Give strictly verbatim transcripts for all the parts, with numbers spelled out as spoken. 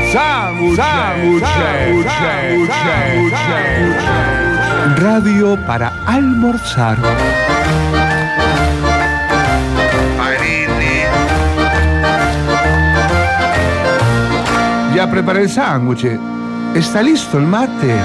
Sándwich, radio para almorzar. Ya preparé el sándwich. ¿Está listo el mate?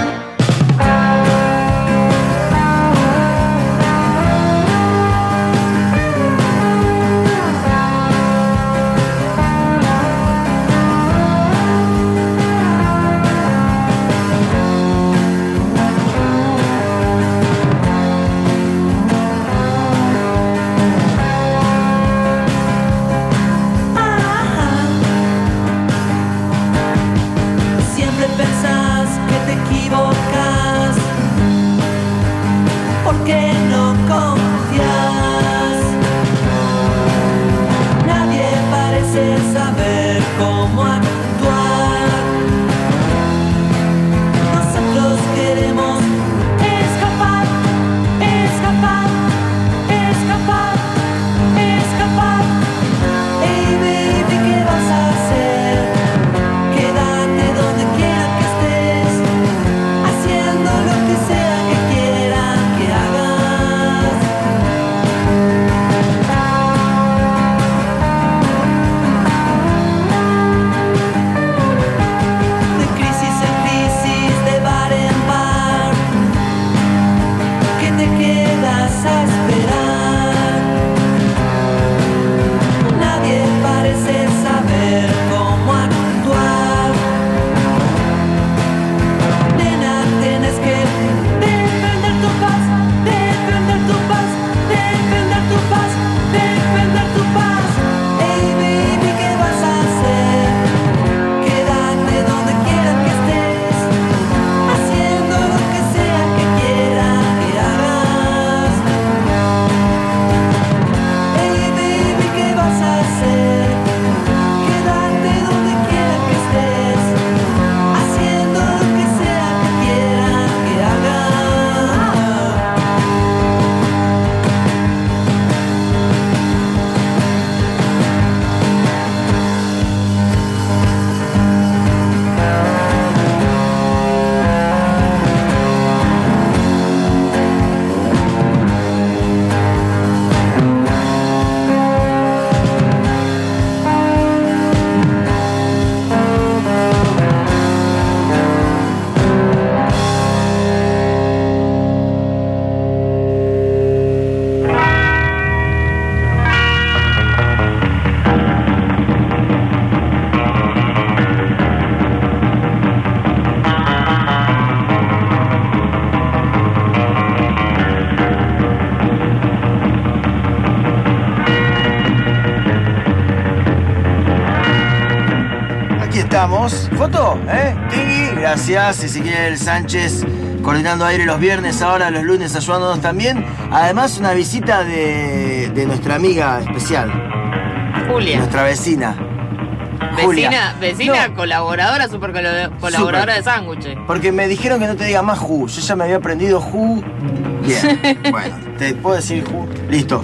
¿Foto? ¿Eh? Tingui, gracias. Ezequiel Sánchez coordinando aire los viernes, ahora los lunes ayudándonos también. Además, una visita de, de nuestra amiga especial. Julia. Nuestra vecina. Vecina, Julia. vecina, No. colaboradora, super colaboradora super. de sándwiches. Porque me dijeron que no te diga más Ju. Yo ya me había aprendido Ju. Bien. Bueno, ¿te puedo decir Ju? Listo.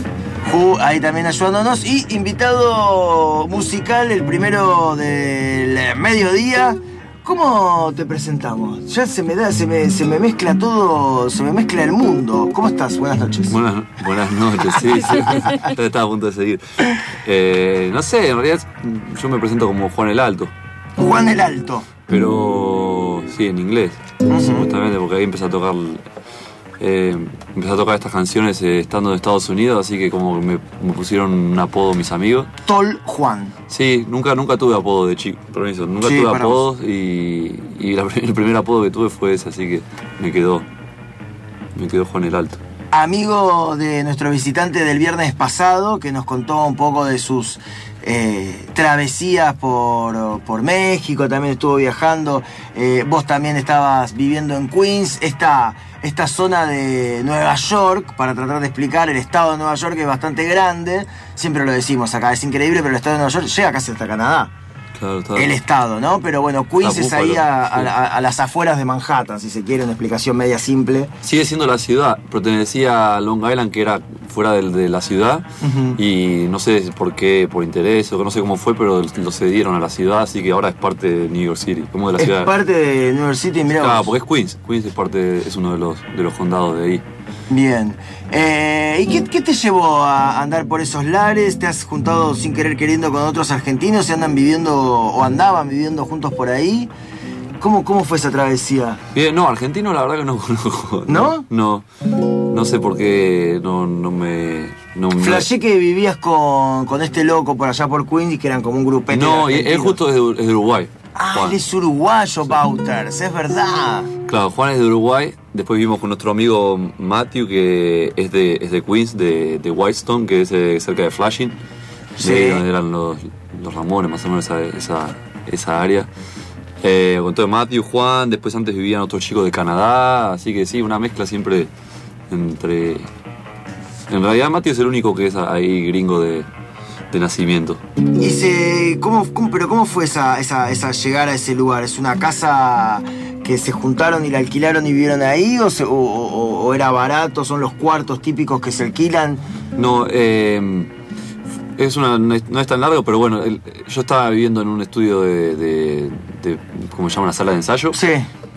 Ju ahí también ayudándonos. Y invitado musical, el primero del mediodía. ¿Cómo te presentamos? Ya se me da, se me, se me mezcla todo, se me mezcla el mundo. ¿Cómo estás? Buenas noches. Buenas, buenas noches, sí, sí. Yo estaba a punto de seguir. Eh, no sé, en realidad yo me presento como Juan el Alto. Juan el Alto. Pero sí, en inglés. Uh-huh. Supuestamente, porque ahí empecé a tocar. Eh, empecé a tocar estas canciones eh, estando en Estados Unidos, así que como me, me pusieron un apodo mis amigos. Tol Juan. Sí, nunca, nunca tuve apodo de chico, permiso, nunca sí, tuve apodos y, y la, el primer apodo que tuve fue ese, así que me quedó, me quedó Juan el Alto. Amigo de nuestro visitante del viernes pasado, que nos contó un poco de sus eh, travesías por, por México, también estuvo viajando, eh, vos también estabas viviendo en Queens, esta, esta zona de Nueva York, para tratar de explicar, el estado de Nueva York es bastante grande, siempre lo decimos acá, es increíble, pero el estado de Nueva York llega casi hasta Canadá. Claro, está. el estado, ¿no? Pero bueno, Queens Está es ahí Buffalo, a, a- sí. a- a las afueras de Manhattan, si se quiere, una explicación media simple. Sigue siendo la ciudad, pertenecía a Long Island, que era fuera del- de la ciudad, Ujú. y no sé por qué, por interés o no sé cómo fue, pero lo cedieron a la ciudad, así que ahora es parte de New York City, como de la Es ciudad. parte de New York City, mirá Claro, vos. porque es Queens, Queens es parte, de- es uno de los, de los condados de ahí. Bien. Eh, ¿Y qué, qué te llevó a andar por esos lares? ¿Te has juntado sin querer queriendo con otros argentinos? ¿Se andan viviendo o andaban viviendo juntos por ahí? ¿Cómo, cómo fue esa travesía? Bien, no, argentino la verdad que no conozco. ¿No? No, no sé por qué no, no me... No, no- Flashé que vivías con, con este loco por allá por Queens y que eran como un grupete. No, de y él argentinos. justo es de, es de Uruguay. Ah, Juan. él es uruguayo, Bauters, es verdad. Claro, Juan es de Uruguay. Después vivimos con nuestro amigo Matthew, que es de, es de Queens, de, de Whitestone, que es eh, cerca de Flushing. Sí. De donde eran los, los Ramones, más o menos esa, esa, esa área. Eh, con todo Matthew, Juan, después antes vivían otros chicos de Canadá. Así que sí, una mezcla siempre entre... En realidad Matthew es el único que es ahí gringo de, de nacimiento. Y se, ¿cómo, cómo- pero cómo fue esa, esa, esa llegar a ese lugar? ¿Es una casa que se juntaron y la alquilaron y vivieron ahí? ¿O, se- o- o- o era barato? ¿Son los cuartos típicos que se alquilan? No, eh, es una, no es no es tan largo, pero bueno, el- yo estaba viviendo en un estudio de, de, de ¿cómo se llama? Una sala de ensayo. Sí.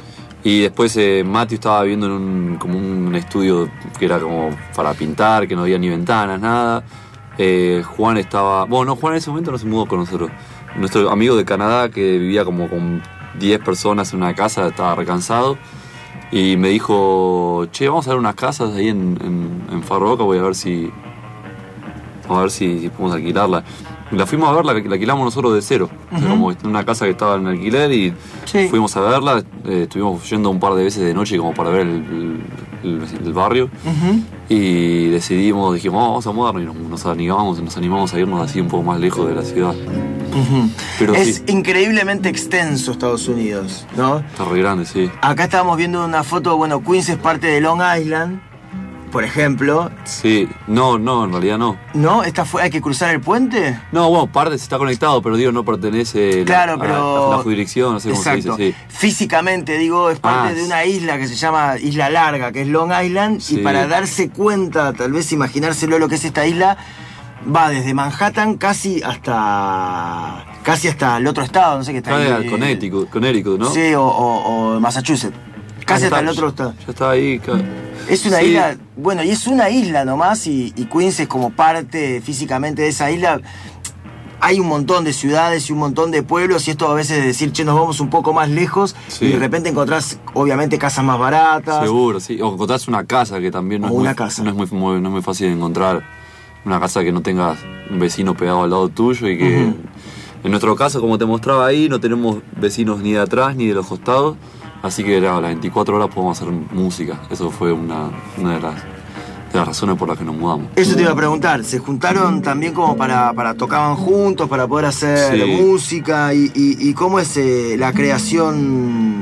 Y después eh, Matthew estaba viviendo en un, como un estudio que era como para pintar, que no había ni ventanas, nada. Eh, Juan estaba... Bueno, no, Juan en ese momento no se mudó con nosotros. Nuestro amigo de Canadá, que vivía como con diez personas en una casa, estaba recansado. Y me dijo, che, vamos a ver unas casas ahí en, en, en Far Rock, voy a ver si... Vamos a ver si, si podemos alquilarla. La fuimos a ver, la, la alquilamos nosotros de cero. O sea, Ujú. como en una casa que estaba en alquiler y Sí. fuimos a verla. Eh, estuvimos yendo un par de veces de noche como para ver el, el, el- el barrio. Ujú. Y decidimos, dijimos, "Oh, vamos a mudarnos", y nos, nos animamos, nos animamos a irnos así un poco más lejos de la ciudad. Ujú. Pero es sí. increíblemente extenso Estados Unidos, ¿no? Está re grande, sí. Acá estábamos viendo una foto, bueno, Queens es parte de Long Island, por ejemplo. Sí, no, no, en realidad no. ¿No? ¿Esta fue, hay que cruzar el puente? No, bueno, parte está conectado, pero digo, no pertenece la- Claro, a, pero... a la jurisdicción, no sé cómo Exacto. se dice, sí. Físicamente, digo, es parte Ah, de una isla que se llama Isla Larga, que es Long Island, Sí. y para darse cuenta, tal vez imaginárselo lo que es esta isla, va desde Manhattan casi hasta casi hasta el otro estado, no sé qué está Está ahí. de Connecticut, Connecticut, ¿no? Sí, o, o- o Massachusetts. Casi Ah, hasta ya el está, otro estado. Ya está ahí. ca- Es una Sí. isla, bueno, y es una isla nomás, y, y Queens es como parte físicamente de esa isla. Hay un montón de ciudades y un montón de pueblos, y esto a veces de decir, che, nos vamos un poco más lejos, Sí. y de repente encontrás, obviamente, casas más baratas. Seguro, sí. O encontrás una casa que también no, O es, una muy, casa. no es muy, muy- no es muy fácil de encontrar. Una casa que no tengas un vecino pegado al lado tuyo y que... Ujú. En nuestro caso, como te mostraba ahí, no tenemos vecinos ni de atrás ni de los costados. Así que era, a las veinticuatro horas podemos hacer música. Eso fue una, una de, las, de las razones por las que nos mudamos. Eso te iba a preguntar, ¿se juntaron también como para, para tocaban juntos, para poder hacer Sí. música? ¿Y, y- y cómo es eh, la creación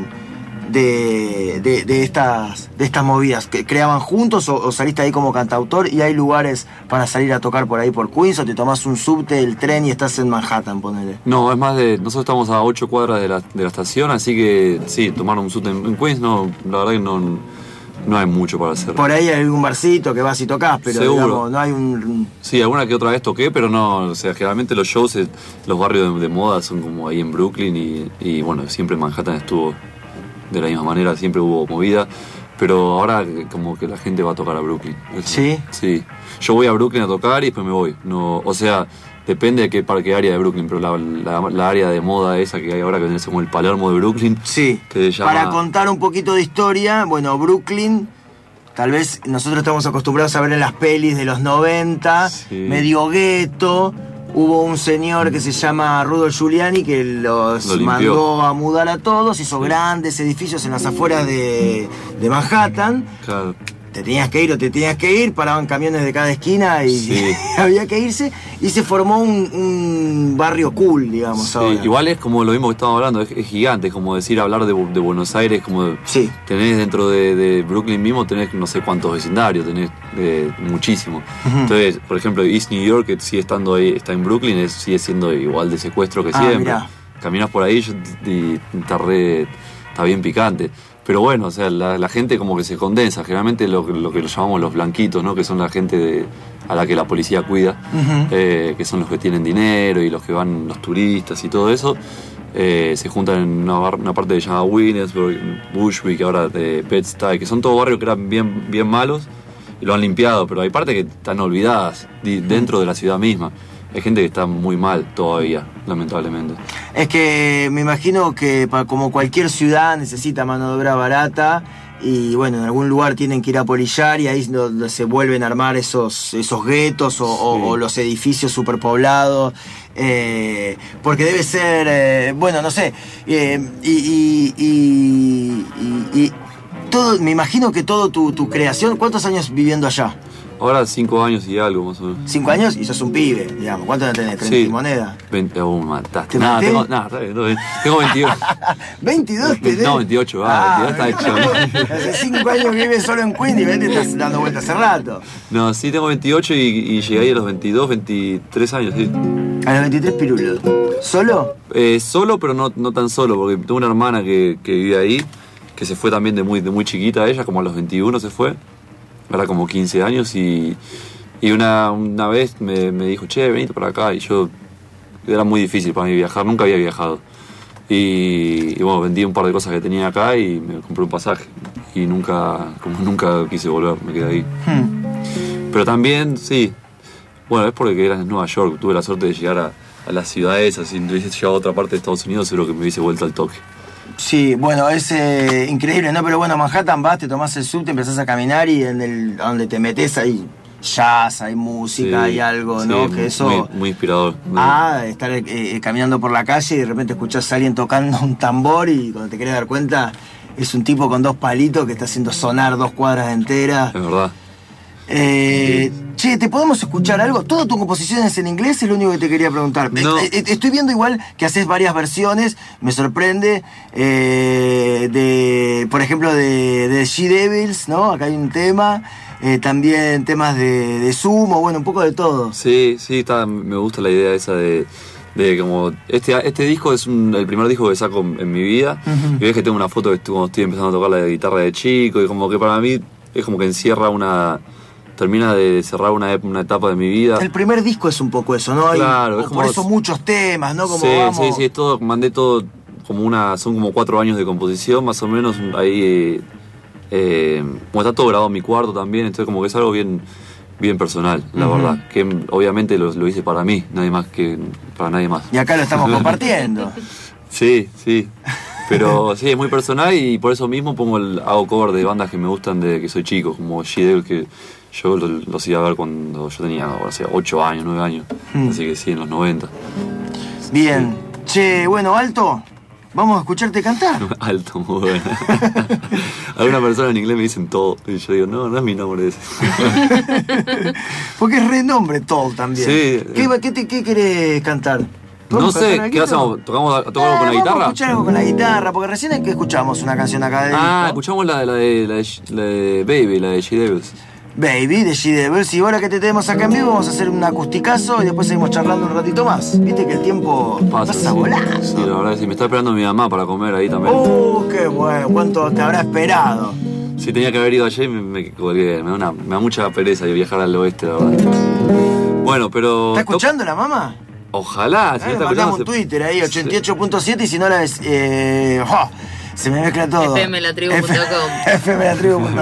de, de, de estas, de estas movidas? ¿Que ¿Creaban juntos o, o saliste ahí como cantautor y hay lugares para salir a tocar por ahí por Queens, o te tomás un subte, el tren y estás en Manhattan, ponele? No, es más de... Nosotros estamos a ocho cuadras de la, de la estación, así que sí, tomar un subte en, en Queens, no, la verdad que no, no hay mucho para hacer. Por ahí hay algún barcito que vas y tocas, pero Seguro. digamos, no hay un... Sí, alguna que otra vez toqué, pero no, o sea, generalmente los shows, eh, los barrios de, de moda son como ahí en Brooklyn y, y bueno, siempre Manhattan estuvo de la misma manera, siempre hubo movida, pero ahora eh, como que la gente va a tocar a Brooklyn. Eso- ¿Sí? Sí. Yo voy a Brooklyn a tocar y después me voy. No, o sea, depende de qué, para qué área de Brooklyn, pero la, la, la área de moda esa que hay ahora, que es como el Palermo de Brooklyn, Sí, que se llama... para contar un poquito de historia, bueno, Brooklyn, tal vez nosotros estamos acostumbrados a ver en las pelis de los noventa, Sí. medio gueto. Hubo un señor que se llama Rudolph Giuliani que los Lo limpió. mandó a mudar a todos, hizo grandes edificios en las afueras de, de Manhattan. Claro. Te tenías que ir o te tenías que ir, paraban camiones de cada esquina y Sí. había que irse, y se formó un, un barrio cool, digamos, Sí, ahora. igual es como lo mismo que estamos hablando, es, es gigante, es como decir, hablar de, Bu- de Buenos Aires, como de- Sí. tenés dentro de, de Brooklyn mismo, tenés no sé cuántos vecindarios, tenés eh, muchísimo. Ujú. Entonces, por ejemplo, East New York, que sigue estando ahí, está en Brooklyn, es- sigue siendo igual de secuestro que Ah, siempre. mirá. caminas por ahí yo, y está re, está bien picante. Pero bueno, o sea, la, la gente como que se condensa. Generalmente lo, lo que lo llamamos los blanquitos, ¿no? Que son la gente de, a la que la policía cuida, uh-huh. eh, que son los que tienen dinero y los que van, los turistas y todo eso. Eh, se juntan en una, bar, una parte que se llama Williamsburg, Bushwick, ahora de Bed-Stuy, que son todos barrios que eran bien, bien malos y lo han limpiado, pero hay partes que están olvidadas di, dentro de la ciudad misma. Hay gente que está muy mal todavía, lamentablemente. Es que me imagino que como cualquier ciudad necesita mano de obra barata y bueno, en algún lugar tienen que ir a polillar y ahí no, se vuelven a armar esos, esos guetos o, sí. o, o los edificios superpoblados. Eh, porque debe ser, eh, bueno, no sé, eh, y, y, y, y, y todo, me imagino que todo tu, tu creación, ¿cuántos años viviendo allá? Ahora cinco años y algo más o menos. ¿Cinco años? Y sos un pibe, digamos. ¿Cuánto tenés? ¿treinta sí. y moneda? veinte, oh, mataste. ¿Te Nada, maté? tengo, nada, no, tengo veintidós. ¿veintidós tenés? No, veintiocho, ah, veintidós está hecho. Hace cinco años vives solo en Queens y ven, te estás dando vueltas hace rato. No, sí, tengo veintiocho y, y llegué ahí a los veintidós, veintitrés años, sí. A los veintitrés pirulos. ¿Solo? Eh, solo, pero no, no tan solo, porque tengo una hermana que, que vive ahí, que se fue también de muy, de muy chiquita ella, como a los veintiuno se fue. Ahora como quince años y... Y una, una vez me, me dijo, che, venite para acá. Y yo, era muy difícil para mí viajar, nunca había viajado. Y, y bueno, vendí un par de cosas que tenía acá y me compré un pasaje. Y nunca, como nunca quise volver, me quedé ahí. Hmm. Pero también, sí, bueno, es porque era en Nueva York. Tuve la suerte de llegar a, a las ciudades, así, si hubiese llegado a otra parte de Estados Unidos, seguro que me hubiese vuelto al toque. Sí, bueno, es eh, increíble, ¿no? Pero bueno, a Manhattan vas, te tomás el subte, empezás a caminar y en el donde te metes ahí jazz, hay música, sí, hay algo, sí, ¿no? Que eso... Muy, muy inspirador. Ah, estar eh, caminando por la calle y de repente escuchás a alguien tocando un tambor y cuando te querés dar cuenta es un tipo con dos palitos que está haciendo sonar dos cuadras enteras. Es verdad. Eh, sí. Che, ¿te podemos escuchar algo? ¿Toda tu composición es en inglés? Es lo único que te quería preguntar. No. Estoy viendo igual que haces varias versiones, me sorprende, eh, de, por ejemplo, de, de She Devils, ¿no? Acá hay un tema, eh, también temas de, de Sumo, bueno, un poco de todo. Sí, sí, está, me gusta la idea esa de... de como este este disco es un, el primer disco que saco en, en mi vida. Uh-huh. Y ves que tengo una foto de cuando estoy empezando a tocar la guitarra de chico y como que para mí es como que encierra una... termina de cerrar una, una etapa de mi vida. El primer disco es un poco eso, ¿no? Claro, y, es como... por eso muchos temas, ¿no? Como sí, vamos... sí, sí, es todo, mandé todo como una... Son como cuatro años de composición, más o menos, ahí... Eh, como está todo grabado en mi cuarto también, entonces como que es algo bien... bien personal, la uh-huh. verdad, que obviamente lo, lo hice para mí, nadie más que para nadie más. Y acá lo estamos compartiendo. Sí, sí, pero sí, es muy personal y por eso mismo pongo el, hago cover de bandas que me gustan desde que soy chico, como She Devils, que yo los lo iba a ver cuando yo tenía, o sea, ocho años, nueve años, hmm. así que sí, en los noventa. Bien, sí. Che, bueno, Alto, vamos a escucharte cantar. Alto, muy bueno. Algunas personas en inglés me dicen Todd y yo digo, no, no es mi nombre ese. Porque es renombre Todd también. Sí. ¿Qué, qué, te, qué querés cantar? No sé, ¿qué hacemos? ¿Tocamos, tocamos eh, con la guitarra? Vamos a escuchar algo con la guitarra, porque recién es que escuchamos una canción acá de Ah, disco. escuchamos la de, la, de, la, de, la de Baby, la de She Devils. Baby, de She Devils. Y ahora que te tenemos acá en vivo, vamos a hacer un acusticazo y después seguimos charlando un ratito más. Viste que el tiempo pasa, pasa sí. volando. Sí, la verdad que sí. Me está esperando mi mamá para comer ahí también. ¡Uh, qué bueno! ¿Cuánto te habrá esperado? Sí, tenía que haber ido ayer y me, me colgué. Me da, una, me da mucha pereza de viajar al oeste, la verdad. Bueno, pero... ¿Está escuchando la mamá? Ojalá. Si eh, mandamos un Twitter ahí, ochenta y ocho punto siete, y si no la ves... Eh, oh, se me mezcla todo. f m la tribu punto com f m la tribu punto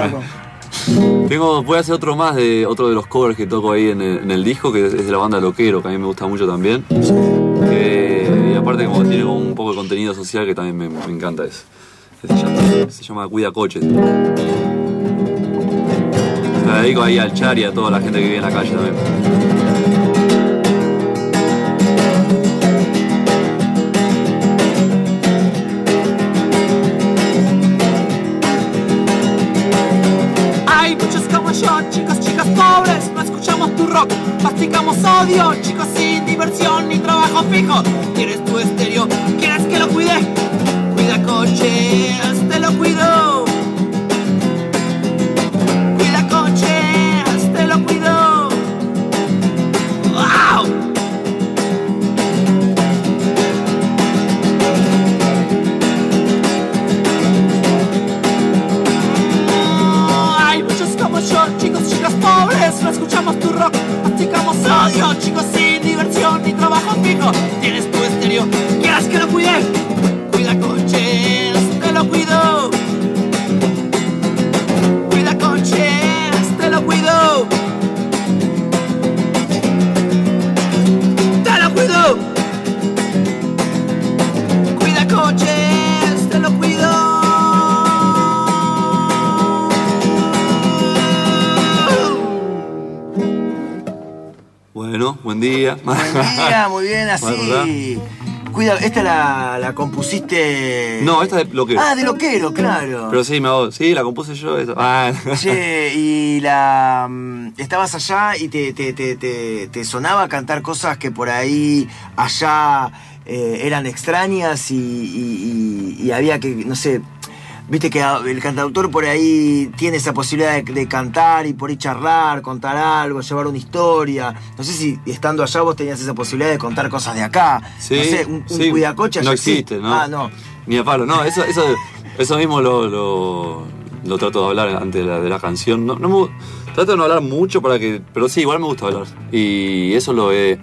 com Tengo, voy a hacer otro más de otro de los covers que toco ahí en el, en el disco, que es de la banda Loquero, que a mí me gusta mucho también. Que, y aparte como tiene un poco de contenido social que también me, me encanta eso. Se llama, se llama Cuida Coches. La dedico ahí al Char y a toda la gente que vive en la calle también. Chicos, chicas pobres, no escuchamos tu rock, masticamos odio, chicos sin diversión ni trabajo fijo. ¿Quieres tu estéreo? ¿Quieres que lo cuide? Cuida coches, te lo cuido. Cuida coches, te lo cuido. ¡Wow! que lo cuidé. Cuida coches, te lo cuido. Cuida coches, te lo cuido. Te lo cuido. Cuida coches, te lo cuido. Bueno, buen día. Buen día, muy bien, ¿Verdad? así. Cuida, esta la, la compusiste. No, esta es de Loquero. Ah, de Loquero, claro. Pero sí, me hago, sí, la compuse yo. Eso. Ah. Che, y la. mm, estabas allá y te, te, te, te, te sonaba cantar cosas que por ahí allá eh, eran extrañas y, y, y, y había que, no sé. Viste que el cantautor por ahí tiene esa posibilidad de, de cantar y por ahí charlar, contar algo, llevar una historia. No sé si estando allá vos tenías esa posibilidad de contar cosas de acá. Sí, no sé, un, un sí. cuidacoche allá No existe, ¿no? Ah, no. Ni a palo, no, eso, eso, eso mismo lo, lo, lo trato de hablar antes de la, de la canción. No, no me, trato de no hablar mucho para que. Pero sí, igual me gusta hablar. Y eso lo he.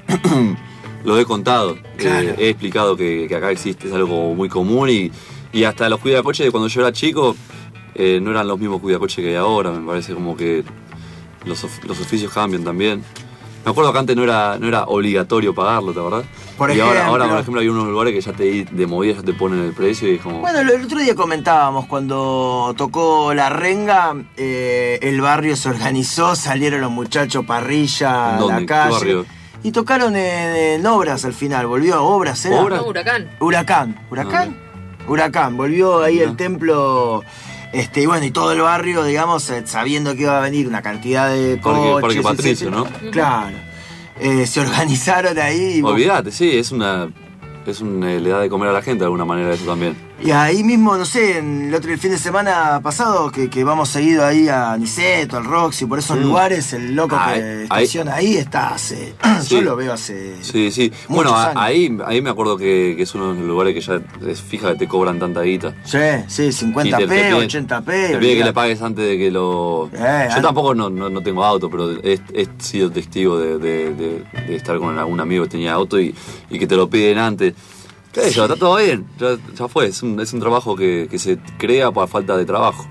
lo he contado. Claro. Eh, he explicado que, que acá existe, es algo muy común y. Y hasta los cuidacoches de cuando yo era chico eh, no eran los mismos cuidacoches que hay ahora, me parece como que los, of- los oficios cambian también. Me acuerdo que antes no era, no era obligatorio pagarlo, ¿te acordás? Por y ahora, ejemplo. ahora, por ejemplo, hay unos lugares que ya te de movida ya te ponen el precio y es como... Bueno, el otro día comentábamos, cuando tocó La Renga, eh, el barrio se organizó, salieron los muchachos parrilla ¿En a dónde? la ¿En qué calle. barrio? Y tocaron en, en Obras al final, volvió a Obras, ¿era? ¿Obras? No, huracán. Huracán. ¿Huracán? Huracán, volvió ahí Ah. el templo, este, y bueno, y todo el barrio, digamos, eh, sabiendo que iba a venir una cantidad de Parque- coches, Parque Patricio, etcétera. ¿no? Claro. Eh, se organizaron ahí. Y, vos- Olvídate, sí, es una... Es una, le da de comer a la gente de alguna manera eso también. y ahí mismo, no sé, en el, otro, el fin de semana pasado, que, que vamos seguido ahí a Niceto, al Roxy, por esos Mm. lugares, el loco Ah, que ahí- estaciona ahí está hace... Sí. Yo lo veo hace... Sí, sí. Muchos Bueno, a- años. ahí, ahí me acuerdo que, que es uno de los lugares que ya es fija que te cobran tanta guita. Sí, sí, cincuenta Sí, te- te p, piden- ochenta p. Te pide que olvidate. le pagues antes de que lo... Eh, Yo antes. tampoco no, no, no tengo auto, pero he, he sido testigo de, de- de- de estar con algún amigo que tenía auto y, y que te lo piden antes. ¿Qué es eso? Está todo bien, ya, ya fue. Es un, es un trabajo que, que se crea por falta de trabajo.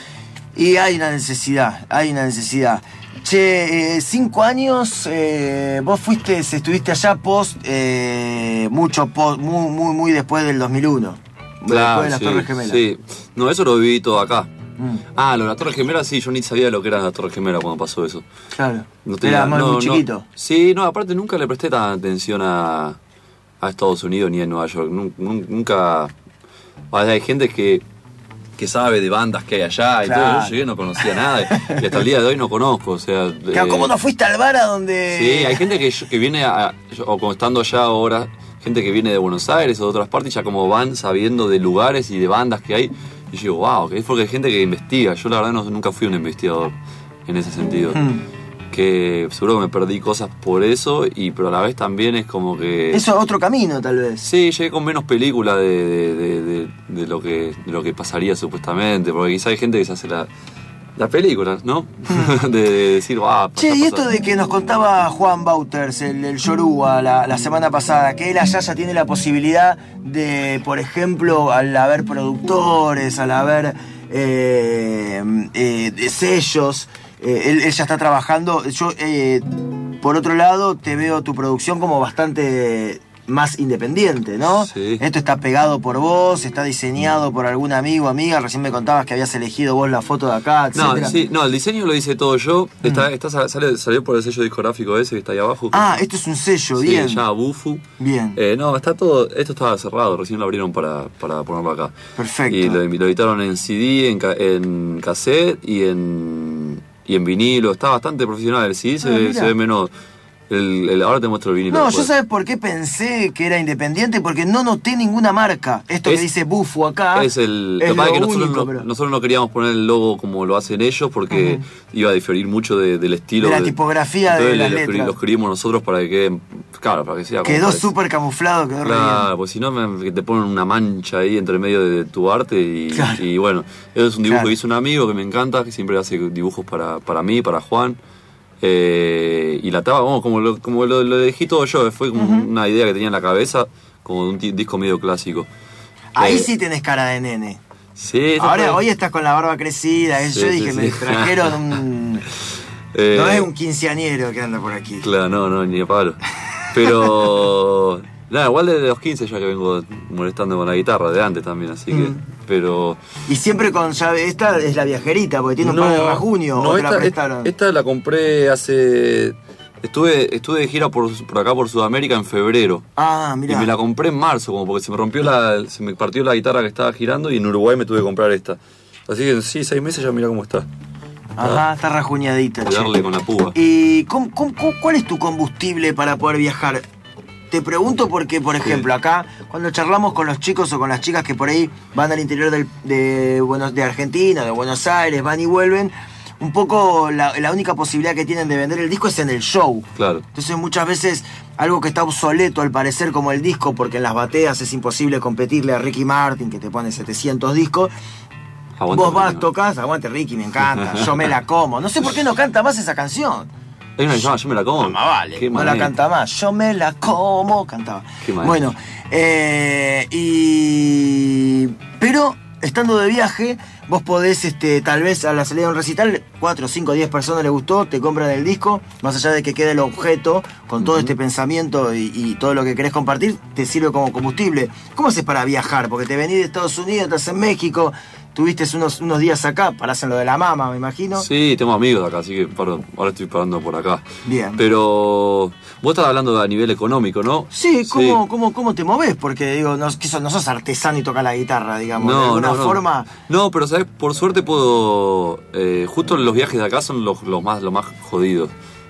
Y hay una necesidad, hay una necesidad. Che, eh, cinco años, eh, vos fuiste, estuviste allá post, eh, mucho post, muy, muy, muy después del dos mil uno. después de las sí, Torres Gemelas. sí. No, eso lo viví todo acá. Mm, Ah, lo de las Torres Gemelas, sí, yo ni sabía lo que eran las Torres Gemelas cuando pasó eso. claro. No Era más no, muy no. chiquito. Sí, no, aparte nunca le presté tanta atención a, a Estados Unidos ni a Nueva York. Nun- nun- Nunca. O sea, hay gente que, que sabe de bandas que hay allá y Claro. todo. Yo llegué, no conocía nada y, y hasta el día de hoy no conozco. O sea, Claro, eh, ¿cómo no fuiste al bar a donde...? Sí, hay gente que, que viene, a, o como estando allá ahora, gente que viene de Buenos Aires o de otras partes, ya como van sabiendo de lugares y de bandas que hay. Y yo digo, wow, que es porque hay gente que investiga. Yo la verdad no, nunca fui un investigador en ese sentido. Mm. Que seguro que me perdí cosas por eso, y pero a la vez también es como que... Eso es otro camino, tal vez. Sí, llegué con menos película de, de, de, de- de lo que, de lo que pasaría supuestamente, porque quizá hay gente que se hace la, la película, ¿no? de, de decir, ah, Che, pasa, y esto pasa. de que nos contaba Juan Bauters, el, el Yoruba, la, la semana pasada, que él allá ya tiene la posibilidad de, por ejemplo, al haber productores, al haber eh, eh, de sellos, eh, él, él ya está trabajando. Yo, eh, por otro lado, te veo tu producción como bastante más independiente, ¿no? Sí. Esto está pegado por vos, está diseñado por algún amigo, amiga. Recién me contabas que habías elegido vos la foto de acá, No, etcétera. sí, no, el diseño lo hice todo yo. Está, está, sale, salió por el sello discográfico ese que está ahí abajo. Ah, esto es un sello, sí, bien. se llama Bufu. Bien. Eh, no, está todo, esto estaba cerrado, recién lo abrieron para, para ponerlo acá. Perfecto. Y lo, lo editaron en C D, en, ca- en cassette y en, y en vinilo. Está bastante profesional. El C D se, Ah, ve- mira. se ve menos. El, el- ahora te muestro el vinilo. No, yo después. sabes por qué pensé que era independiente, porque no noté ninguna marca. Esto Es- que dice Bufo acá Es el. es lo que pasa es que lo nosotros, único, no, pero- nosotros no queríamos poner el logo como lo hacen ellos porque iba a diferir mucho de- del estilo. De la tipografía de entonces las lo, escri- letras. lo escribimos nosotros para que quede. Claro, para que sea. como Quedó parece. súper camuflado, quedó re Claro, pues si no me- que te ponen una mancha ahí entre medio de tu arte y, Claro. y bueno, eso es un dibujo Claro. que hizo un amigo que me encanta, que siempre hace dibujos para, para mí, para Juan. Eh, y la tapa, vamos, como lo, como lo, lo elegí todo yo, fue como una idea que tenía en la cabeza, como un t- disco medio clásico. Ahí Eh, sí tenés cara de nene. Sí, esta Ahora, fue- hoy estás con la barba crecida. Sí, Yo sí, dije, sí. me trajeron un... eh, No es un quinceañero que anda por aquí. Claro, no, no, ni a palo. Pero... Nada, igual desde los quince ya que vengo molestando con la guitarra, de antes también, así que... Mm. Pero... Y siempre con llave... Esta es la viajerita, porque tiene un par de rasguños. no, ¿O te la esta, prestaron? esta la compré hace... Estuve, estuve de gira por, por acá, por Sudamérica, en febrero. Ah, mirá. Y me la compré en marzo, como porque se me rompió la... Se me partió la guitarra que estaba girando y en Uruguay me tuve que comprar esta. Así que sí, seis meses ya mira cómo está. Ajá, está rajuñadita, che. Darle con la púa. ¿Y cómo- cómo- cómo- cuál es tu combustible para poder viajar? Te pregunto porque, por ejemplo, acá, cuando charlamos con los chicos o con las chicas que por ahí van al interior del- de, Buenos, de Argentina, de Buenos Aires, van y vuelven, un poco la, la única posibilidad que tienen de vender el disco es en el show. Claro. Entonces muchas veces algo que está obsoleto al parecer como el disco, porque en las bateas es imposible competirle a Ricky Martin, que te pone setecientos discos. Aguanta, Vos vas, Ricky, ¿no? tocas, aguante Ricky, me encanta, yo me la como. No sé por qué no canta más esa canción. Hay una que se llama Yo me la como. Más vale, Qué no la manera. canta más. Yo me la como, cantaba. Qué manera. Bueno, eh, y... Pero, estando de viaje, vos podés, este, tal vez a la salida de un recital, cuatro, cinco, diez personas les gustó, te compran el disco, más allá de que quede el objeto, con todo este pensamiento y, y todo lo que querés compartir, te sirve como combustible. ¿Cómo haces para viajar? Porque te venís de Estados Unidos, estás en México, tuviste unos, unos días acá, parás en lo de la mama, me imagino. Sí, tengo amigos acá, así que paro- ahora estoy parando por acá. Bien. Pero vos estás hablando a nivel económico, ¿no? Sí, ¿cómo, Cómo, ¿cómo te movés? Porque digo, no, que sos, no sos artesano y tocas la guitarra, digamos. de No, alguna no, no. forma. No, pero sabes, por suerte puedo. eh, justo los viajes de acá son los, los más, los más jodidos.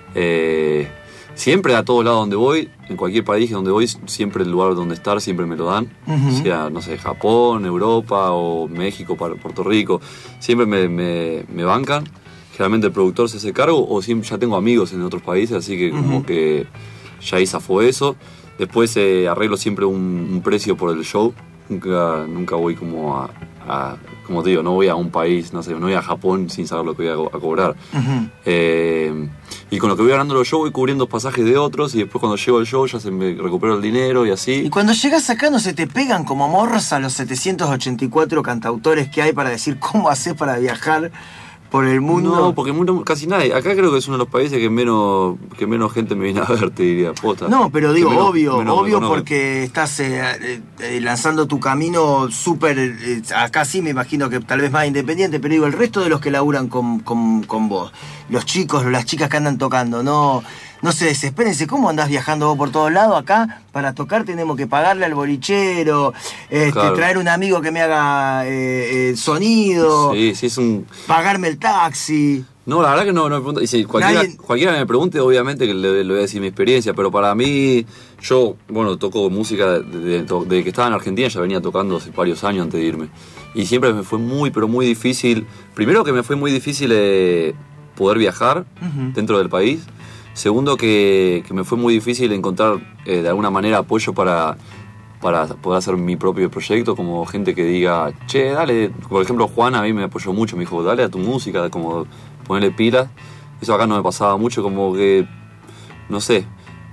Eh, siempre a todos lados donde voy, en cualquier país donde voy, siempre el lugar donde estar, siempre me lo dan. Ujú. Sea, no sé, Japón, Europa o México, para Puerto Rico. Siempre me, me, me bancan. Generalmente el productor se hace cargo o siempre ya tengo amigos en otros países, así que como Ujú. que ya ahí zafó eso. Después eh, arreglo siempre un, un precio por el show. Nunca, nunca voy como a, a- como te digo, no voy a un país, no sé, no voy a Japón sin saber lo que voy a, co- a cobrar. Ujú. Eh, y con lo que voy ganando los shows voy cubriendo pasajes de otros y después cuando llego al show ya se me recupero el dinero y así. Y cuando llegas acá no se te pegan como morros a los setecientos ochenta y cuatro cantautores que hay para decir cómo haces para viajar por el mundo. No, porque muy- casi nadie. Acá creo que es uno de los países que menos que menos gente me viene a ver, te diría, posta. No, pero digo, Que menos- obvio, menos obvio reconozco. porque estás eh, eh, eh, lanzando tu camino súper, eh, acá sí me imagino que tal vez más independiente, pero digo, el resto de los que laburan con, con, con vos, los chicos, las chicas que andan tocando, no, no se desespérense, ¿cómo andás viajando vos por todos lados? Acá, para tocar tenemos que pagarle al bolichero, este, Claro. traer un amigo que me haga eh, eh, sonido, Sí, sí, es un... pagarme el taxi. No, la verdad que no, no me pregunta. Y si cualquiera, Nadie- cualquiera me pregunte, obviamente que le, le voy a decir mi experiencia, pero para mí, yo, bueno, toco música desde de, de que estaba en Argentina, ya venía tocando hace varios años antes de irme. Y siempre me fue muy, pero muy difícil. Primero que me fue muy difícil eh, poder viajar Ujú. dentro del país. Segundo que, que me fue muy difícil encontrar eh, de alguna manera apoyo para, para poder hacer mi propio proyecto, como gente que diga, che, dale, por ejemplo Juan a mí me apoyó mucho, me dijo, dale a tu música, como ponerle pilas. Eso acá no me pasaba mucho, como que, no sé,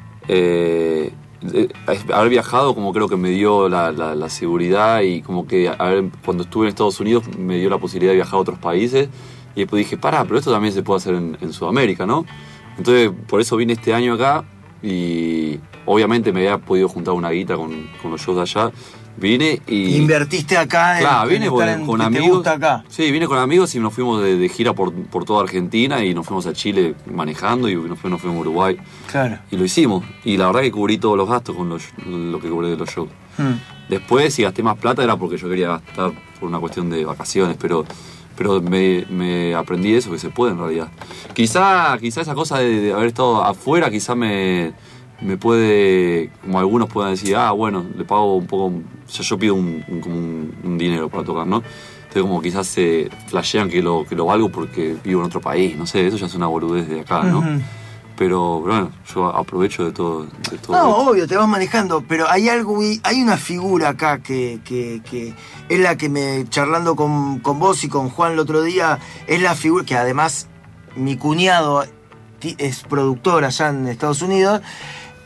eh, eh, haber viajado como creo que me dio la, la, la seguridad y como que haber, cuando estuve en Estados Unidos me dio la posibilidad de viajar a otros países y después dije, pará, pero esto también se puede hacer en, en Sudamérica, ¿no? Entonces por eso vine este año acá y obviamente me había podido juntar una guita con, con los shows de allá. Vine y... Invertiste acá en, Claro, en vine estar con, en- con que te amigos. gusta acá. Sí, vine con amigos y nos fuimos de, de gira por, por toda Argentina y nos fuimos a Chile manejando y nos fuimos, nos fuimos a Uruguay. Claro. Y lo hicimos. Y la verdad que cubrí todos los gastos con los, lo que cobré de los shows. Hmm. Después, si gasté más plata, era porque yo quería gastar por una cuestión de vacaciones, pero, pero me, me aprendí eso, que se puede en realidad. Quizá, quizá esa cosa de, de haber estado afuera, quizá me, me puede, como algunos puedan decir, ah, bueno, le pago un poco, o sea, yo pido un, un, como un, un dinero para tocar, ¿no? Entonces como quizás se flashean que lo, que lo valgo porque vivo en otro país, no sé, eso ya es una boludez de acá, ¿no? Ujú. Pero bueno, yo aprovecho de todo, de todo No, esto. obvio, te vas manejando, pero hay algo, hay una figura acá que, que, que es la que me, charlando con, con vos y con Juan el otro día, es la figura que además mi cuñado ti- es productor allá en Estados Unidos,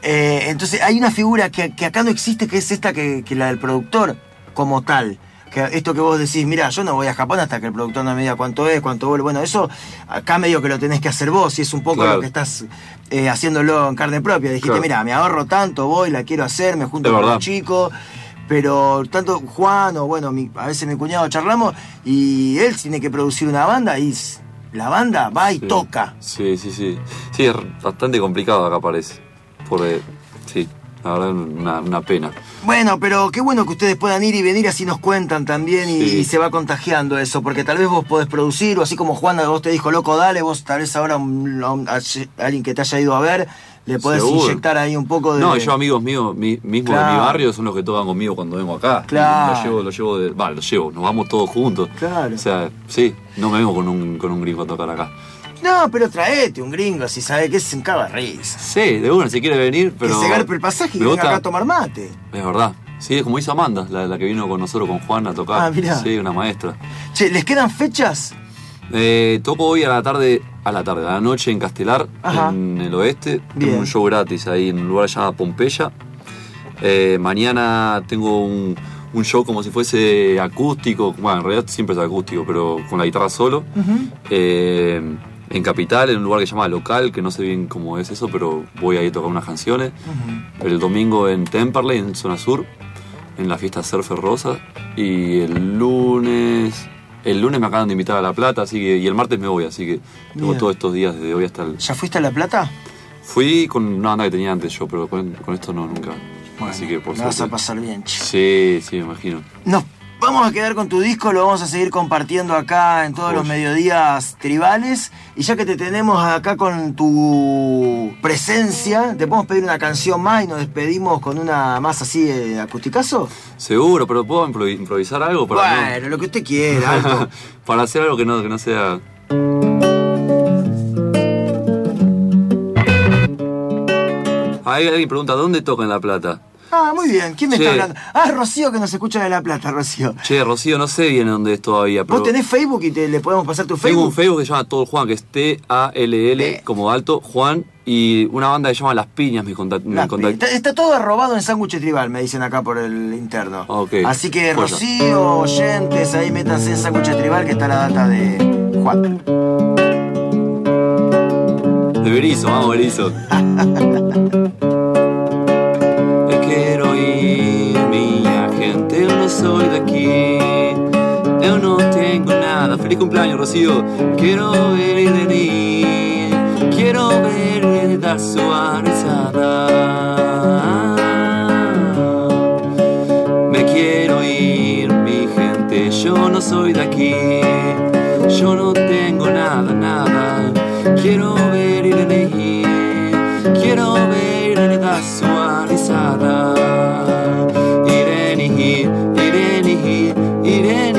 Eh, entonces hay una figura que, que acá no existe, que es esta que, que la del productor como tal. Que esto que vos decís, mira, yo no voy a Japón hasta que el productor no me diga cuánto es, cuánto vuelve. Bueno, eso acá medio que lo tenés que hacer vos y es un poco Claro. lo que estás eh, haciéndolo en carne propia. Dijiste, Claro. mira, me ahorro tanto, voy, la quiero hacer, me junto Es con verdad. un chico. Pero tanto Juan o bueno, mi, a veces mi cuñado charlamos y él tiene que producir una banda y s- la banda va y Sí. toca. Sí, sí, sí. Sí, es bastante complicado acá parece. Porque, sí, la verdad una, una pena. Bueno, pero qué bueno que ustedes puedan ir y venir, así nos cuentan también y, Sí. y se va contagiando eso, porque tal vez vos podés producir, o así como Juan a vos te dijo, loco, dale, vos tal vez ahora un- a un- a alguien que te haya ido a ver, le podés Seguro. inyectar ahí un poco de... No, yo amigos míos, mi- mismo de Claro. mi barrio, son los que tocan conmigo cuando vengo acá. Claro. Los llevo, los llevo de. Va, los llevo, nos vamos todos juntos. Claro. O sea, sí, no me vengo con un, con un gringo a tocar acá. No, pero traete un gringo, si sabe que es en risa. Sí, de una, si quiere venir, pero. que se garpe el pasaje y me venga gusta- acá a tomar mate. Es verdad. Sí, es como hizo Amanda, la, la que vino con nosotros, con Juan, a tocar. Ah, mirá. Sí, una maestra. Che, ¿les quedan fechas? Eh, toco hoy a la tarde, a la tarde, a la noche en Castelar, Ajá. en el oeste. Bien. Tengo un show gratis ahí en un lugar llamado Pompeya. Eh, mañana tengo un, un show como si fuese acústico. Bueno, en realidad siempre es acústico, pero con la guitarra solo. Eh, en Capital, en un lugar que se llama Local, que no sé bien cómo es eso, pero voy ahí a tocar unas canciones. El domingo en Temperley, en Zona Sur, en la fiesta Surfer Rosa. Y el lunes... El lunes me acaban de invitar a La Plata, así que, y el martes me voy, así que tengo Bien. todos estos días desde hoy hasta el... ¿Ya fuiste a La Plata? Fui con una banda que tenía antes yo, pero con, con esto no, nunca. Bueno, así que por la vas a suerte... pasar bien, che. Sí, sí, me imagino. Nos vamos a quedar con tu disco, lo vamos a seguir compartiendo acá en todos los Oye. mediodías tribales. Y ya que te tenemos acá con tu presencia, ¿te podemos pedir una canción más y nos despedimos con una más así de acusticazo? Seguro, pero ¿puedo impro- improvisar algo para no- Bueno, lo que usted quiera, alto. para hacer algo que no, que no sea... Ahí alguien pregunta, ¿dónde toca en La Plata? Ah, muy bien. ¿Quién me Che. está hablando? Ah, Rocío, que nos escucha de La Plata, Rocío. Che, Rocío, no sé bien dónde es todavía, pero... ¿Vos tenés Facebook y te, le podemos pasar tu Tengo Facebook? un Facebook que se llama Todo Juan, que es T A L L Eh. como alto, Juan, y una banda que se llama Las Piñas me contactó. La- está, está todo arrobado en sándwich tribal, me dicen acá por el interno. Ok. Así que Bueno. Rocío, oyentes, ahí métanse en sándwich tribal que está la data de Juan. De Berizo, vamos Berizo. Me quiero ir, minha gente, eu não soy de aquí. Eu no tengo nada. Feliz cumpleaños, Rocío. Quiero ver y venir. Quiero ver y dar su risada. Me quiero ir, mi gente. Yo no soy de aquí. Yo no tengo nada, nada. Quiero ver y venir. Quiero ver y dar su risada. Irene, Irene, Irene,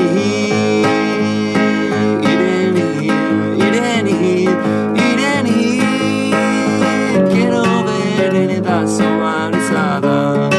Irene, Irene, Irene, quiero ver y dar su risada.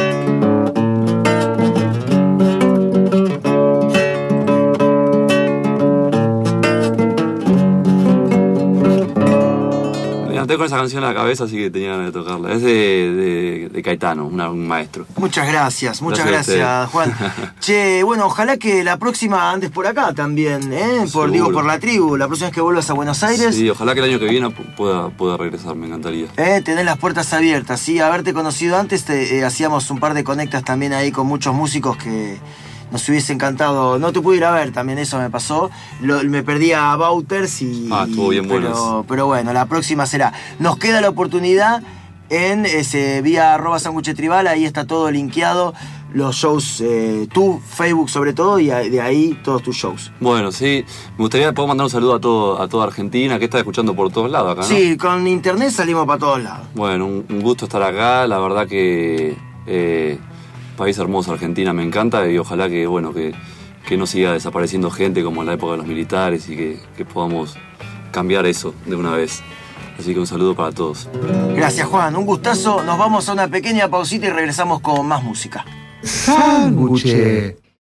Me levanté con esa canción en la cabeza, así que tenía ganas de tocarla. Es de, de, de Caetano, una- un maestro. Muchas gracias, muchas Gracias a gracias, Juan. Che, bueno, ojalá que la próxima andes por acá también, ¿eh? Por, Seguro. digo, por la tribu. La próxima vez que vuelvas a Buenos Aires, Sí, ojalá que el año que viene pu- pueda, pueda regresar, me encantaría. eh, tenés las puertas abiertas. Sí, haberte conocido antes, te, eh, hacíamos un par de conectas también ahí con muchos músicos que nos hubiese encantado. No te pude ir a ver, también eso me pasó. Lo- me perdí a Bauters y. Ah, estuvo bien pero, bueno eso. pero bueno, la próxima será. Nos queda la oportunidad en ese vía arroba sanguche tribal, ahí está todo linkeado. Los shows, eh, tu Facebook sobre todo, y a- de ahí todos tus shows. Bueno, sí, me gustaría poder mandar un saludo a, todo, a toda Argentina, que está escuchando por todos lados acá, ¿no? Sí, con internet salimos para todos lados. Bueno, un, un gusto estar acá, la verdad que eh, país hermoso, Argentina, me encanta y ojalá que, bueno, que, que no siga desapareciendo gente como en la época de los militares y que, que podamos cambiar eso de una vez. Así que un saludo para todos. Gracias, Juan, un gustazo. Nos vamos a una pequeña pausita y regresamos con más música. Sándwich.